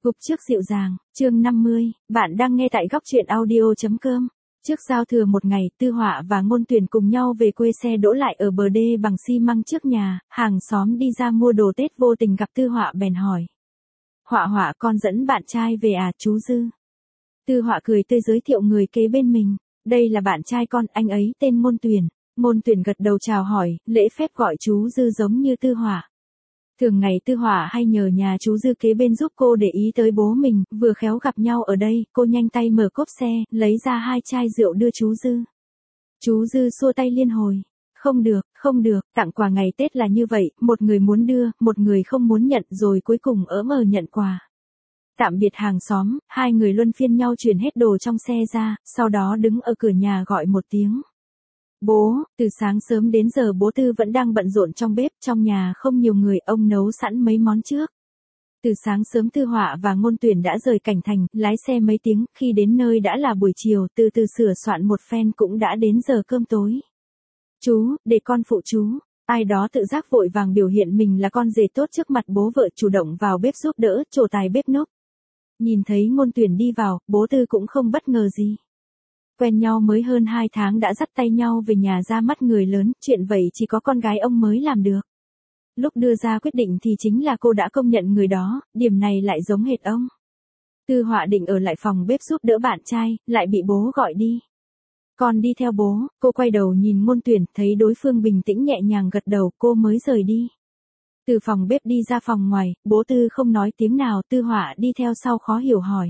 Gục trước dịu dàng, chương 50, bạn đang nghe tại góc truyện audio.com. Trước giao thừa một ngày, Tư Họa và Ngôn Tuyển cùng nhau về quê, xe đỗ lại ở bờ đê bằng xi măng trước nhà, hàng xóm đi ra mua đồ Tết vô tình gặp Tư Họa bèn hỏi. Họa Họa, con dẫn bạn trai về à, chú Dư? Tư Họa cười tươi giới thiệu người kế bên mình. Đây là bạn trai con, anh ấy tên Ngôn Tuyển. Ngôn Tuyển gật đầu chào hỏi, lễ phép gọi chú Dư giống như Tư Họa. Thường ngày Tư Họa hay nhờ nhà chú Dư kế bên giúp cô để ý tới bố mình, vừa khéo gặp nhau ở đây, cô nhanh tay mở cốp xe, lấy ra 2 chai rượu đưa chú Dư. Chú Dư xua tay liên hồi. Không được, tặng quà ngày Tết là như vậy, một người muốn đưa, một người không muốn nhận, rồi cuối cùng ỡm nhận quà. Tạm biệt hàng xóm, hai người luân phiên nhau chuyển hết đồ trong xe ra, sau đó đứng ở cửa nhà gọi một tiếng. Bố, từ sáng sớm đến giờ bố Tư vẫn đang bận rộn trong bếp, trong nhà không nhiều người, ông nấu sẵn mấy món trước. Từ sáng sớm Tư Họa và Ngôn Tuyển đã rời Cảnh Thành, lái xe mấy tiếng, khi đến nơi đã là buổi chiều, từ từ sửa soạn một phen cũng đã đến giờ cơm tối. Chú, để con phụ chú. Ai đó tự giác vội vàng biểu hiện mình là con rể tốt trước mặt bố vợ, chủ động vào bếp giúp đỡ, trổ tài bếp núc. Nhìn thấy Ngôn Tuyển đi vào, bố Tư cũng không bất ngờ gì. Quen nhau mới hơn 2 tháng đã dắt tay nhau về nhà ra mắt người lớn, chuyện vậy chỉ có con gái ông mới làm được. Lúc đưa ra quyết định thì chính là cô đã công nhận người đó, điểm này lại giống hệt ông. Tư Họa định ở lại phòng bếp giúp đỡ bạn trai, lại bị bố gọi đi. Con đi theo bố, cô quay đầu nhìn Ngôn Tuyển, thấy đối phương bình tĩnh nhẹ nhàng gật đầu, cô mới rời đi. Từ phòng bếp đi ra phòng ngoài, bố Tư không nói tiếng nào, Tư Họa đi theo sau khó hiểu hỏi.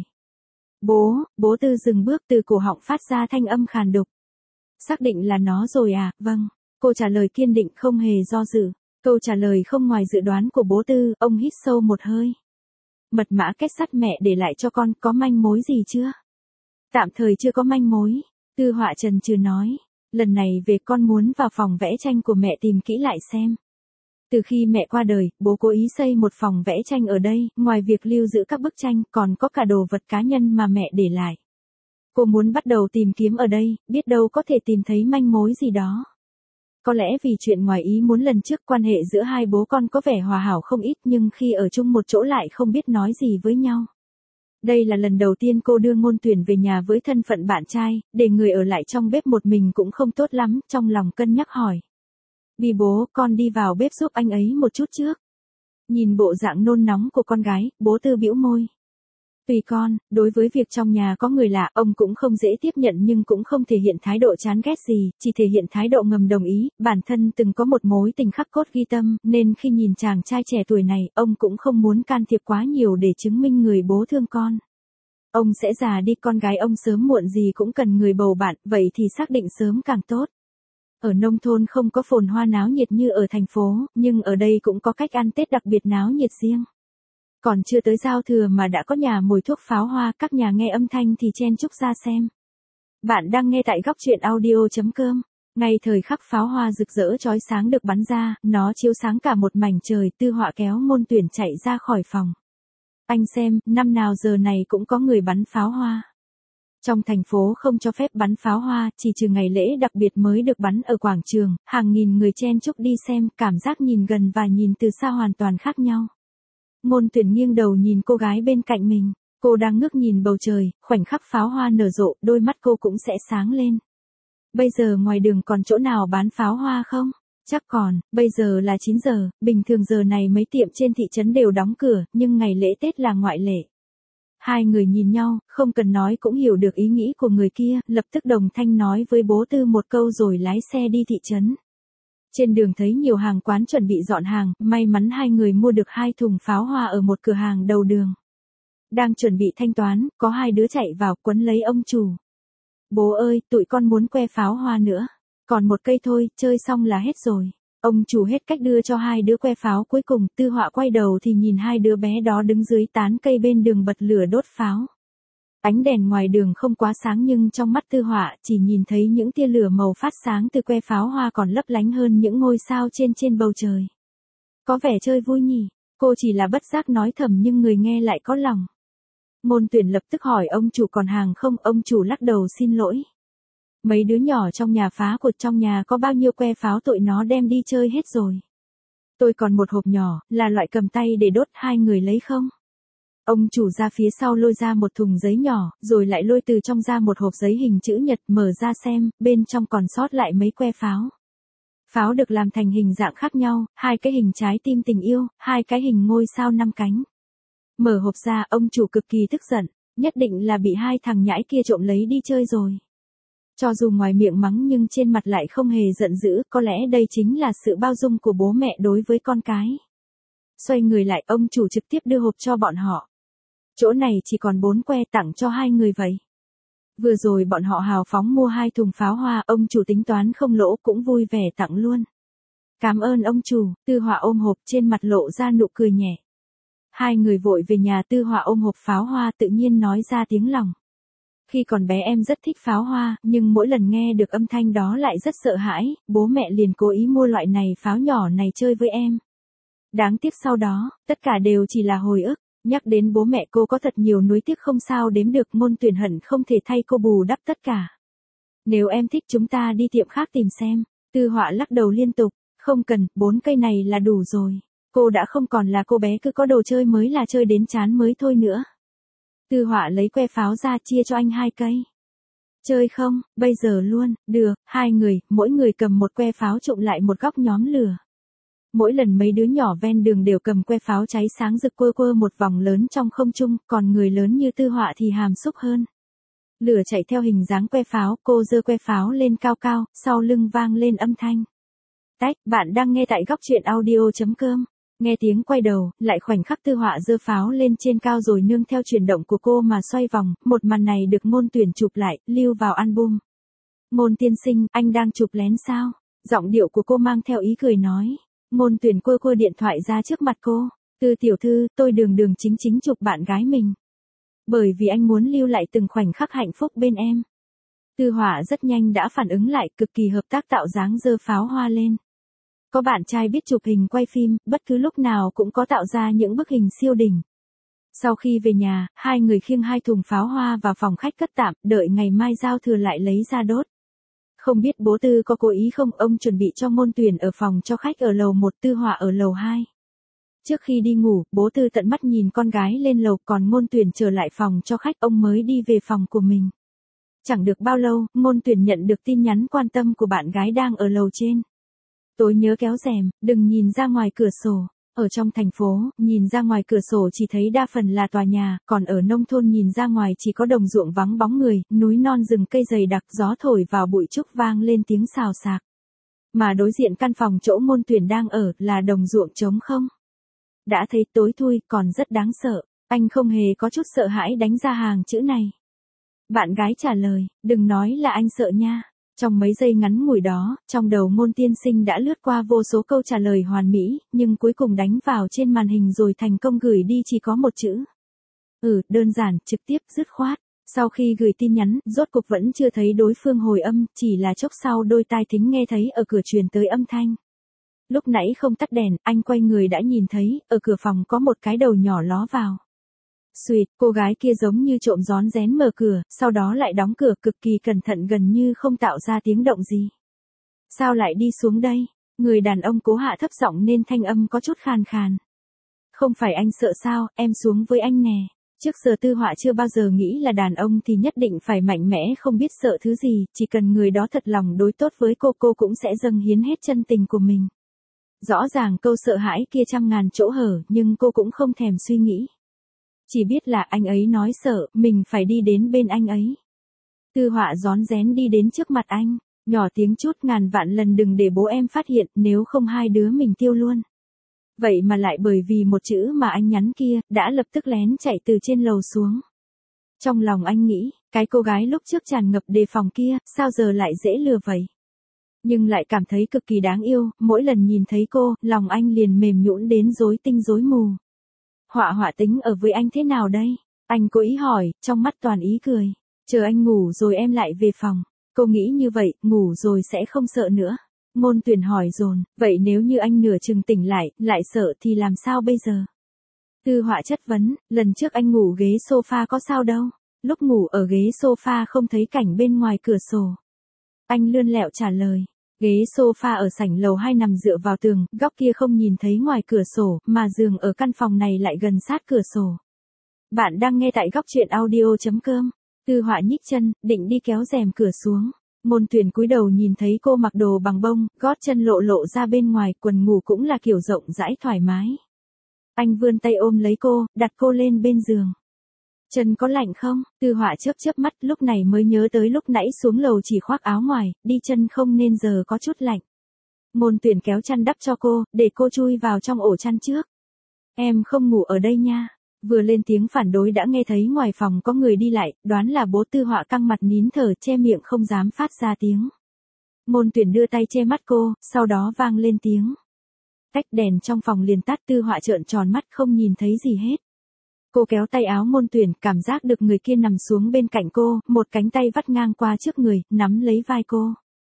Bố Tư dừng bước, từ cổ họng phát ra thanh âm khàn đục. Xác định là nó rồi à, vâng. Cô trả lời kiên định không hề do dự. Câu trả lời không ngoài dự đoán của bố Tư, ông hít sâu một hơi. Mật mã kết sắt mẹ để lại cho con, có manh mối gì chưa? Tạm thời chưa có manh mối. Tư Họa chần chừ nói. Lần này về con muốn vào phòng vẽ tranh của mẹ tìm kỹ lại xem. Từ khi mẹ qua đời, bố cố ý xây một phòng vẽ tranh ở đây, ngoài việc lưu giữ các bức tranh, còn có cả đồ vật cá nhân mà mẹ để lại. Cô muốn bắt đầu tìm kiếm ở đây, biết đâu có thể tìm thấy manh mối gì đó. Có lẽ vì chuyện ngoài ý muốn lần trước, quan hệ giữa hai bố con có vẻ hòa hảo không ít, nhưng khi ở chung một chỗ lại không biết nói gì với nhau. Đây là lần đầu tiên cô đưa Ngôn Tuyển về nhà với thân phận bạn trai, để người ở lại trong bếp một mình cũng không tốt lắm, trong lòng cân nhắc hỏi. Vì bố, con đi vào bếp giúp anh ấy một chút trước. Nhìn bộ dạng nôn nóng của con gái, bố Tư bĩu môi. Tùy con, đối với việc trong nhà có người lạ, ông cũng không dễ tiếp nhận nhưng cũng không thể hiện thái độ chán ghét gì, chỉ thể hiện thái độ ngầm đồng ý, bản thân từng có một mối tình khắc cốt ghi tâm, nên khi nhìn chàng trai trẻ tuổi này, ông cũng không muốn can thiệp quá nhiều để chứng minh người bố thương con. Ông sẽ già đi, con gái ông sớm muộn gì cũng cần người bầu bạn, vậy thì xác định sớm càng tốt. Ở nông thôn không có phồn hoa náo nhiệt như ở thành phố, nhưng ở đây cũng có cách ăn Tết đặc biệt náo nhiệt riêng. Còn chưa tới giao thừa mà đã có nhà mồi thuốc pháo hoa, các nhà nghe âm thanh thì chen chúc ra xem. Bạn đang nghe tại góc truyện audio.com. Ngay thời khắc pháo hoa rực rỡ chói sáng được bắn ra, nó chiếu sáng cả một mảnh trời, Tư Họa kéo Ngôn Tuyển chạy ra khỏi phòng. Anh xem, năm nào giờ này cũng có người bắn pháo hoa. Trong thành phố không cho phép bắn pháo hoa, chỉ trừ ngày lễ đặc biệt mới được bắn ở quảng trường, hàng nghìn người chen chúc đi xem, cảm giác nhìn gần và nhìn từ xa hoàn toàn khác nhau. Ngôn Tuyển nghiêng đầu nhìn cô gái bên cạnh mình, cô đang ngước nhìn bầu trời, khoảnh khắc pháo hoa nở rộ, đôi mắt cô cũng sẽ sáng lên. Bây giờ ngoài đường còn chỗ nào bán pháo hoa không? Chắc còn, bây giờ là 9 giờ, bình thường giờ này mấy tiệm trên thị trấn đều đóng cửa, nhưng ngày lễ Tết là ngoại lệ. Hai người nhìn nhau, không cần nói cũng hiểu được ý nghĩ của người kia, lập tức đồng thanh nói với bố Tư một câu rồi lái xe đi thị trấn. Trên đường thấy nhiều hàng quán chuẩn bị dọn hàng, may mắn hai người mua được 2 thùng pháo hoa ở một cửa hàng đầu đường. Đang chuẩn bị thanh toán, có 2 đứa chạy vào quấn lấy ông chủ. Bố ơi, tụi con muốn que pháo hoa nữa. Còn một cây thôi, chơi xong là hết rồi. Ông chủ hết cách đưa cho 2 đứa que pháo cuối cùng, Tư Họa quay đầu thì nhìn 2 đứa bé đó đứng dưới tán cây bên đường bật lửa đốt pháo. Ánh đèn ngoài đường không quá sáng nhưng trong mắt Tư Họa chỉ nhìn thấy những tia lửa màu phát sáng từ que pháo hoa còn lấp lánh hơn những ngôi sao trên bầu trời. Có vẻ chơi vui nhỉ, cô chỉ là bất giác nói thầm nhưng người nghe lại có lòng. Ngôn Tuyển lập tức hỏi ông chủ còn hàng không, ông chủ lắc đầu xin lỗi. Mấy đứa nhỏ trong nhà phá cột, trong nhà có bao nhiêu que pháo tụi nó đem đi chơi hết rồi. Tôi còn một hộp nhỏ, là loại cầm tay để đốt, hai người lấy không? Ông chủ ra phía sau lôi ra một thùng giấy nhỏ, rồi lại lôi từ trong ra một hộp giấy hình chữ nhật, mở ra xem, bên trong còn sót lại mấy que pháo. Pháo được làm thành hình dạng khác nhau, 2 cái hình trái tim tình yêu, 2 cái hình ngôi sao 5 cánh. Mở hộp ra, ông chủ cực kỳ tức giận, nhất định là bị 2 thằng nhãi kia trộm lấy đi chơi rồi. Cho dù ngoài miệng mắng nhưng trên mặt lại không hề giận dữ, có lẽ đây chính là sự bao dung của bố mẹ đối với con cái. Xoay người lại, ông chủ trực tiếp đưa hộp cho bọn họ. Chỗ này chỉ còn 4 que, tặng cho 2 người vậy. Vừa rồi bọn họ hào phóng mua 2 thùng pháo hoa, ông chủ tính toán không lỗ cũng vui vẻ tặng luôn. Cảm ơn ông chủ. Tư Họa ôm hộp, trên mặt lộ ra nụ cười nhẹ. 2 người vội về nhà, Tư Họa ôm hộp pháo hoa tự nhiên nói ra tiếng lòng. Khi còn bé em rất thích pháo hoa, nhưng mỗi lần nghe được âm thanh đó lại rất sợ hãi, bố mẹ liền cố ý mua loại này pháo nhỏ này chơi với em. Đáng tiếc sau đó, tất cả đều chỉ là hồi ức. Nhắc đến bố mẹ cô có thật nhiều nuối tiếc không sao đếm được, Ngôn Tuyển hận không thể thay cô bù đắp tất cả. Nếu em thích chúng ta đi tiệm khác tìm xem. Tư Họa lắc đầu liên tục, không cần, 4 cây này là đủ rồi. Cô đã không còn là cô bé cứ có đồ chơi mới là chơi đến chán mới thôi nữa. Tư Họa lấy que pháo ra chia cho anh 2 cây. Chơi không, bây giờ luôn, được, 2 người, mỗi người cầm một que pháo trộm lại một góc nhóm lửa. Mỗi lần mấy đứa nhỏ ven đường đều cầm que pháo cháy sáng rực quơ quơ một vòng lớn trong không trung, còn người lớn như Tư Họa thì hàm xúc hơn. Lửa chạy theo hình dáng que pháo, cô giơ que pháo lên cao cao, sau lưng vang lên âm thanh. Tách, bạn đang nghe tại góc truyện audio.com. Nghe tiếng quay đầu, lại khoảnh khắc Tư Họa giơ pháo lên trên cao rồi nương theo chuyển động của cô mà xoay vòng, một màn này được Ngôn Tuyển chụp lại, lưu vào album. Ngôn tiên sinh, anh đang chụp lén sao? Giọng điệu của cô mang theo ý cười nói. Ngôn Tuyển quơ điện thoại ra trước mặt cô. Tư tiểu thư, tôi đường đường chính chính chụp bạn gái mình. Bởi vì anh muốn lưu lại từng khoảnh khắc hạnh phúc bên em. Tư Họa rất nhanh đã phản ứng lại, cực kỳ hợp tác tạo dáng giơ pháo hoa lên. Có bạn trai biết chụp hình quay phim, bất cứ lúc nào cũng có tạo ra những bức hình siêu đỉnh. Sau khi về nhà, 2 người khiêng 2 thùng pháo hoa vào phòng khách cất tạm, đợi ngày mai giao thừa lại lấy ra đốt. Không biết bố Tư có cố ý không, ông chuẩn bị cho Ngôn Tuyển ở phòng cho khách ở lầu 1, Tư Họa ở lầu 2. Trước khi đi ngủ, bố Tư tận mắt nhìn con gái lên lầu, còn Ngôn Tuyển trở lại phòng cho khách, ông mới đi về phòng của mình. Chẳng được bao lâu, Ngôn Tuyển nhận được tin nhắn quan tâm của bạn gái đang ở lầu trên. Tối nhớ kéo rèm, đừng nhìn ra ngoài cửa sổ. Ở trong thành phố, nhìn ra ngoài cửa sổ chỉ thấy đa phần là tòa nhà, còn ở nông thôn nhìn ra ngoài chỉ có đồng ruộng vắng bóng người, núi non rừng cây dày đặc, gió thổi vào bụi trúc vang lên tiếng xào xạc. Mà đối diện căn phòng chỗ Ngôn Tuyển đang ở là đồng ruộng trống không. Đã thấy tối thui, còn rất đáng sợ, anh không hề có chút sợ hãi đánh ra hàng chữ này. Bạn gái trả lời, đừng nói là anh sợ nha. Trong mấy giây ngắn ngủi đó, trong đầu Ngôn tiên sinh đã lướt qua vô số câu trả lời hoàn mỹ, nhưng cuối cùng đánh vào trên màn hình rồi thành công gửi đi chỉ có một chữ. Đơn giản, trực tiếp, dứt khoát. Sau khi gửi tin nhắn, rốt cuộc vẫn chưa thấy đối phương hồi âm, chỉ là chốc sau đôi tai thính nghe thấy ở cửa truyền tới âm thanh. Lúc nãy không tắt đèn, anh quay người đã nhìn thấy, ở cửa phòng có một cái đầu nhỏ ló vào. Xuỵt, cô gái kia giống như trộm rón rén mở cửa, sau đó lại đóng cửa cực kỳ cẩn thận gần như không tạo ra tiếng động gì. Sao lại đi xuống đây? Người đàn ông cố hạ thấp giọng nên thanh âm có chút khàn khàn. Không phải anh sợ sao, em xuống với anh nè. Trước giờ Tư Họa chưa bao giờ nghĩ là đàn ông thì nhất định phải mạnh mẽ không biết sợ thứ gì, chỉ cần người đó thật lòng đối tốt với cô cũng sẽ dâng hiến hết chân tình của mình. Rõ ràng câu sợ hãi kia trăm ngàn chỗ hở, nhưng cô cũng không thèm suy nghĩ. Chỉ biết là anh ấy nói sợ, mình phải đi đến bên anh ấy. Tư Họa rón rén đi đến trước mặt anh, nhỏ tiếng chút, ngàn vạn lần đừng để bố em phát hiện, nếu không hai đứa mình tiêu luôn. Vậy mà lại bởi vì một chữ mà anh nhắn kia, đã lập tức lén chạy từ trên lầu xuống. Trong lòng anh nghĩ, cái cô gái lúc trước tràn ngập đề phòng kia, sao giờ lại dễ lừa vậy? Nhưng lại cảm thấy cực kỳ đáng yêu, mỗi lần nhìn thấy cô, lòng anh liền mềm nhũn đến rối tinh rối mù. Họa tính ở với anh thế nào đây? Anh cố ý hỏi, trong mắt toàn ý cười. Chờ anh ngủ rồi em lại về phòng. Cô nghĩ như vậy, ngủ rồi sẽ không sợ nữa. Ngôn Tuyển hỏi dồn, vậy nếu như anh nửa chừng tỉnh lại sợ thì làm sao bây giờ? Tư Họa chất vấn, lần trước anh ngủ ghế sofa có sao đâu. Lúc ngủ ở ghế sofa không thấy cảnh bên ngoài cửa sổ. Anh lươn lẹo trả lời. Ghế sofa ở sảnh lầu 2 nằm dựa vào tường, góc kia không nhìn thấy ngoài cửa sổ, mà giường ở căn phòng này lại gần sát cửa sổ. Bạn đang nghe tại góc truyện audio.com. Tư Họa nhích chân, định đi kéo rèm cửa xuống. Ngôn Tuyển cúi đầu nhìn thấy cô mặc đồ bằng bông, gót chân lộ lộ ra bên ngoài, quần ngủ cũng là kiểu rộng rãi thoải mái. Anh vươn tay ôm lấy cô, đặt cô lên bên giường. Chân có lạnh không? Tư Họa chớp chớp mắt, lúc này mới nhớ tới lúc nãy xuống lầu chỉ khoác áo ngoài, đi chân không nên giờ có chút lạnh. Ngôn Tuyển kéo chăn đắp cho cô, để cô chui vào trong ổ chăn trước. Em không ngủ ở đây nha. Vừa lên tiếng phản đối đã nghe thấy ngoài phòng có người đi lại, đoán là bố Tư Họa căng mặt nín thở che miệng không dám phát ra tiếng. Ngôn Tuyển đưa tay che mắt cô, sau đó vang lên tiếng. Cách đèn trong phòng liền tắt. Tư Họa trợn tròn mắt không nhìn thấy gì hết. Cô kéo tay áo Ngôn Tuyển, cảm giác được người kia nằm xuống bên cạnh cô, một cánh tay vắt ngang qua trước người, nắm lấy vai cô.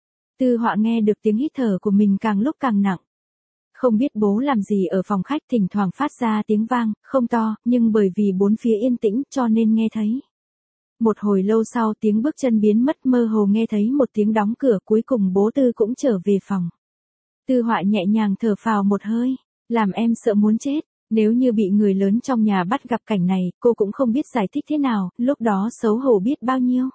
Tư Họa nghe được tiếng hít thở của mình càng lúc càng nặng. Không biết bố làm gì ở phòng khách, thỉnh thoảng phát ra tiếng vang, không to, nhưng bởi vì bốn phía yên tĩnh cho nên nghe thấy. Một hồi lâu sau tiếng bước chân biến mất, mơ hồ nghe thấy một tiếng đóng cửa, cuối cùng bố Tư cũng trở về phòng. Tư Họa nhẹ nhàng thở phào một hơi, làm em sợ muốn chết. Nếu như bị người lớn trong nhà bắt gặp cảnh này, cô cũng không biết giải thích thế nào, lúc đó xấu hổ biết bao nhiêu.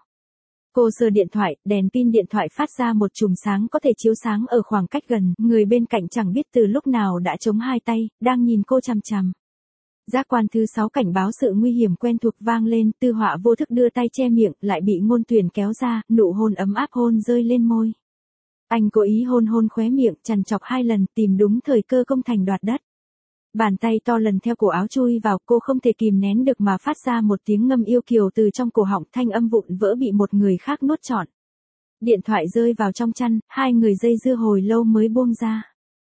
Cô giơ điện thoại, đèn pin điện thoại phát ra một chùm sáng có thể chiếu sáng ở khoảng cách gần, người bên cạnh chẳng biết từ lúc nào đã chống hai tay, đang nhìn cô chằm chằm. Giác quan thứ 6 cảnh báo sự nguy hiểm quen thuộc vang lên, Tư Họa vô thức đưa tay che miệng, lại bị Ngôn Tuyển kéo ra, nụ hôn ấm áp hôn rơi lên môi. Anh cố ý hôn khóe miệng, trằn trọc 2 lần, tìm đúng thời cơ công thành đoạt đất. Bàn tay to lần theo cổ áo chui vào, cô không thể kìm nén được mà phát ra một tiếng ngâm yêu kiều từ trong cổ họng, thanh âm vụn vỡ bị một người khác nuốt trọn. Điện thoại rơi vào trong chăn, hai người dây dưa hồi lâu mới buông ra.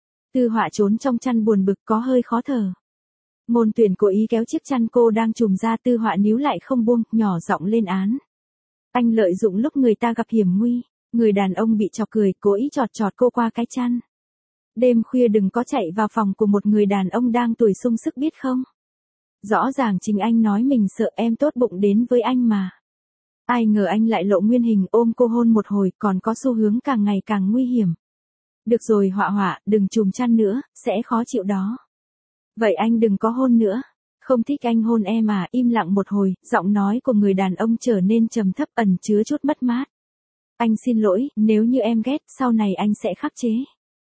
Tư Họa trốn trong chăn buồn bực, có hơi khó thở. Ngôn Tuyển cố ý kéo chiếc chăn cô đang trùm ra, Tư Họa níu lại không buông, nhỏ giọng lên án. Anh lợi dụng lúc người ta gặp hiểm nguy. Người đàn ông bị chọc cười, cố ý chọt cô qua cái chăn. Đêm khuya đừng có chạy vào phòng của một người đàn ông đang tuổi sung sức biết không? Rõ ràng chính anh nói mình sợ em tốt bụng đến với anh mà. Ai ngờ anh lại lộ nguyên hình, ôm cô hôn một hồi, còn có xu hướng càng ngày càng nguy hiểm. Được rồi Họa, đừng trùm chăn nữa, sẽ khó chịu đó. Vậy anh đừng có hôn nữa. Không thích anh hôn em à? Im lặng một hồi, giọng nói của người đàn ông trở nên trầm thấp, ẩn chứa chút mất mát. Anh xin lỗi, nếu như em ghét, sau này anh sẽ khắc chế.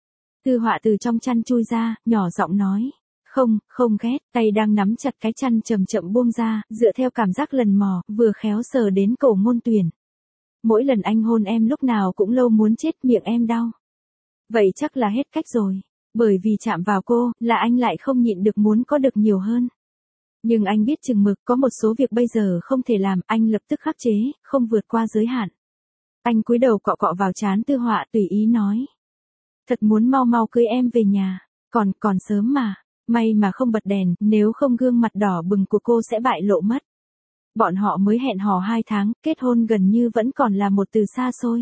Tư Họa từ trong chăn chui ra, nhỏ giọng nói. Không ghét, tay đang nắm chặt cái chăn chậm chậm buông ra, dựa theo cảm giác lần mò, vừa khéo sờ đến cổ Ngôn Tuyển. Mỗi lần anh hôn em lúc nào cũng lâu muốn chết, miệng em đau. Vậy chắc là hết cách rồi. Bởi vì chạm vào cô, là anh lại không nhịn được muốn có được nhiều hơn. Nhưng anh biết chừng mực, có một số việc bây giờ không thể làm, anh lập tức khắc chế, không vượt qua giới hạn. Anh cúi đầu cọ cọ vào trán Tư Họa, tùy ý nói. Thật muốn mau cưới em về nhà. Còn sớm mà. May mà không bật đèn, nếu không gương mặt đỏ bừng của cô sẽ bại lộ mất. Bọn họ mới hẹn hò 2 tháng, kết hôn gần như vẫn còn là một từ xa xôi.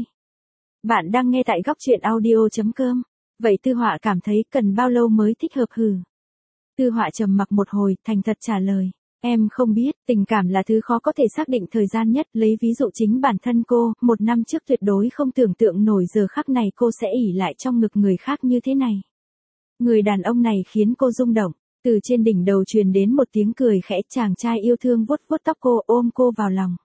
Bạn đang nghe tại góc truyện audio.com. Vậy Tư Họa cảm thấy cần bao lâu mới thích hợp hử? Tư Họa trầm mặc một hồi, thành thật trả lời. Em không biết, tình cảm là thứ khó có thể xác định thời gian nhất, lấy ví dụ chính bản thân cô, 1 năm trước tuyệt đối không tưởng tượng nổi giờ khắc này cô sẽ ỉ lại trong ngực người khác như thế này. Người đàn ông này khiến cô rung động, từ trên đỉnh đầu truyền đến một tiếng cười khẽ, chàng trai yêu thương vuốt vuốt tóc cô, ôm cô vào lòng.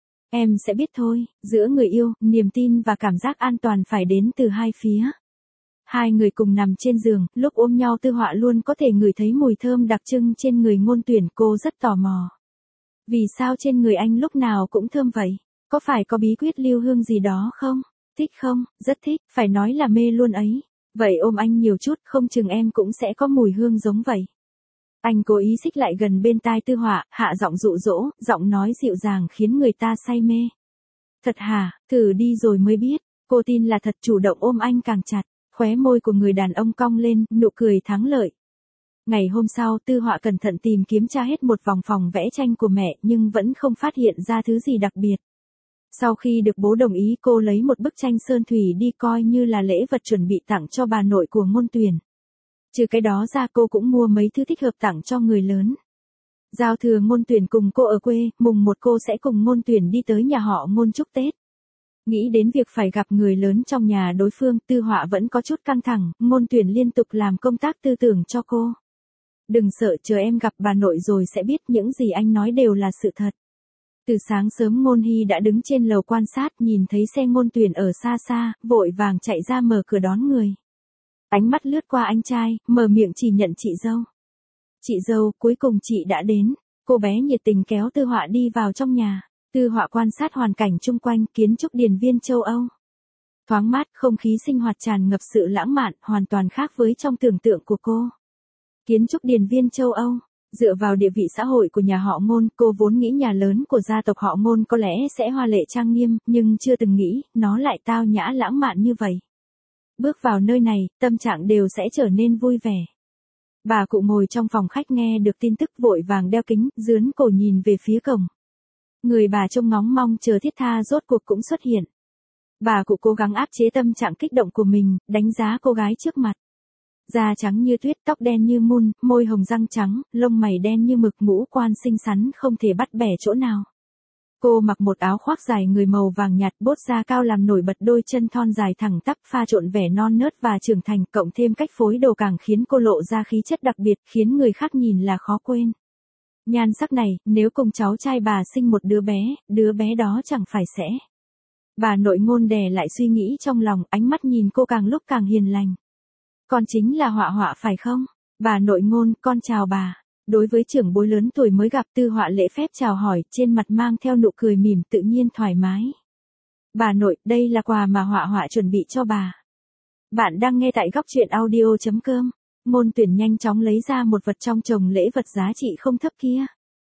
Em sẽ biết thôi, giữa người yêu, niềm tin và cảm giác an toàn phải đến từ hai phía. Hai người cùng nằm trên giường, lúc ôm nhau Tư Họa luôn có thể ngửi thấy mùi thơm đặc trưng trên người Ngôn Tuyển, cô rất tò mò. Vì sao trên người anh lúc nào cũng thơm vậy? Có phải có bí quyết lưu hương gì đó không? Thích không? Rất thích, phải nói là mê luôn ấy. Vậy ôm anh nhiều chút, không chừng em cũng sẽ có mùi hương giống vậy. Anh cố ý xích lại gần bên tai Tư Họa, hạ giọng dụ dỗ, giọng nói dịu dàng khiến người ta say mê. Thật hả? Thử đi rồi mới biết. Cô tin là thật, chủ động ôm anh càng chặt. Khóe môi của người đàn ông cong lên, nụ cười thắng lợi. Ngày hôm sau, Tư Họa cẩn thận tìm kiếm tra hết một vòng phòng vẽ tranh của mẹ, nhưng vẫn không phát hiện ra thứ gì đặc biệt. Sau khi được bố đồng ý, cô lấy một bức tranh sơn thủy đi coi như là lễ vật chuẩn bị tặng cho bà nội của Ngôn Tuyển. Trừ cái đó ra cô cũng mua mấy thứ thích hợp tặng cho người lớn. Giao thừa Ngôn Tuyển cùng cô ở quê, mùng 1 cô sẽ cùng Ngôn Tuyển đi tới nhà họ Ngôn chúc Tết. Nghĩ đến việc phải gặp người lớn trong nhà đối phương, Tư Họa vẫn có chút căng thẳng, Ngôn Tuyển liên tục làm công tác tư tưởng cho cô. Đừng sợ, chờ em gặp bà nội rồi sẽ biết những gì anh nói đều là sự thật. Từ sáng sớm Ngôn Hy đã đứng trên lầu quan sát, nhìn thấy xe Ngôn Tuyền ở xa xa, vội vàng chạy ra mở cửa đón người. Ánh mắt lướt qua anh trai, mở miệng chỉ nhận chị dâu. Chị dâu, cuối cùng chị đã đến. Cô bé nhiệt tình kéo Tư Họa đi vào trong nhà. Tư Họa quan sát hoàn cảnh chung quanh, kiến trúc điền viên châu Âu. Thoáng mát, không khí sinh hoạt tràn ngập sự lãng mạn, hoàn toàn khác với trong tưởng tượng của cô. Kiến trúc điền viên châu Âu. Dựa vào địa vị xã hội của nhà họ Ngôn, cô vốn nghĩ nhà lớn của gia tộc họ Ngôn có lẽ sẽ hoa lệ trang nghiêm, nhưng chưa từng nghĩ, nó lại tao nhã lãng mạn như vậy. Bước vào nơi này, tâm trạng đều sẽ trở nên vui vẻ. Bà cụ ngồi trong phòng khách nghe được tin tức vội vàng đeo kính, dướn cổ nhìn về phía cổng. Người bà trông ngóng mong chờ thiết tha rốt cuộc cũng xuất hiện. Bà cụ cố gắng áp chế tâm trạng kích động của mình, đánh giá cô gái trước mặt. Da trắng như tuyết, tóc đen như mun, môi hồng răng trắng, lông mày đen như mực, ngũ quan xinh xắn không thể bắt bẻ chỗ nào. Cô mặc một áo khoác dài người màu vàng nhạt, bốt da cao làm nổi bật đôi chân thon dài thẳng tắp, pha trộn vẻ non nớt và trưởng thành, cộng thêm cách phối đồ càng khiến cô lộ ra khí chất đặc biệt, khiến người khác nhìn là khó quên. Nhan sắc này, nếu cùng cháu trai bà sinh một đứa bé đó chẳng phải sẽ. Bà nội Ngôn đè lại suy nghĩ trong lòng, ánh mắt nhìn cô càng lúc càng hiền lành. Con chính là Họa Họa phải không? Bà nội Ngôn, con chào bà. Đối với trưởng bối lớn tuổi mới gặp, Tư Họa lễ phép chào hỏi, trên mặt mang theo nụ cười mỉm tự nhiên thoải mái. Bà nội, đây là quà mà Họa Họa chuẩn bị cho bà. Bạn đang nghe tại góc truyện audio.com. Ngôn Tuyển nhanh chóng lấy ra một vật trong chồng lễ vật giá trị không thấp kia.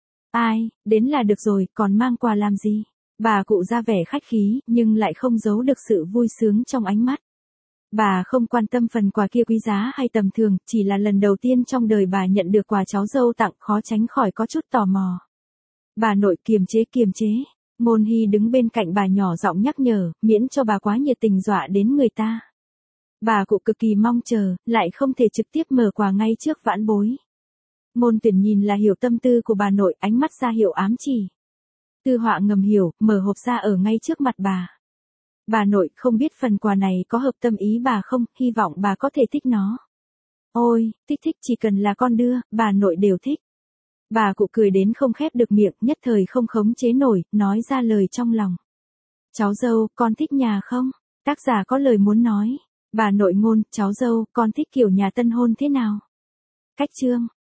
Ai, đến là được rồi, còn mang quà làm gì? Bà cụ ra vẻ khách khí, nhưng lại không giấu được sự vui sướng trong ánh mắt. Bà không quan tâm phần quà kia quý giá hay tầm thường, chỉ là lần đầu tiên trong đời bà nhận được quà cháu dâu tặng, khó tránh khỏi có chút tò mò. Bà nội kiềm chế. Ngôn Hy đứng bên cạnh bà nhỏ giọng nhắc nhở, miễn cho bà quá nhiệt tình dọa đến người ta. Bà cụ cực kỳ mong chờ, lại không thể trực tiếp mở quà ngay trước vãn bối. Ngôn Tuyển nhìn là hiểu tâm tư của bà nội, ánh mắt ra hiệu ám chỉ. Tư Họa ngầm hiểu, mở hộp ra ở ngay trước mặt bà. Bà nội, không biết phần quà này có hợp tâm ý bà không, hy vọng bà có thể thích nó. Ôi, thích, chỉ cần là con đưa, bà nội đều thích. Bà cụ cười đến không khép được miệng, nhất thời không khống chế nổi, nói ra lời trong lòng. Cháu dâu, con thích nhà không? Tác giả có lời muốn nói. Bà nội Ngôn, cháu dâu, con thích kiểu nhà tân hôn thế nào? Cách chương.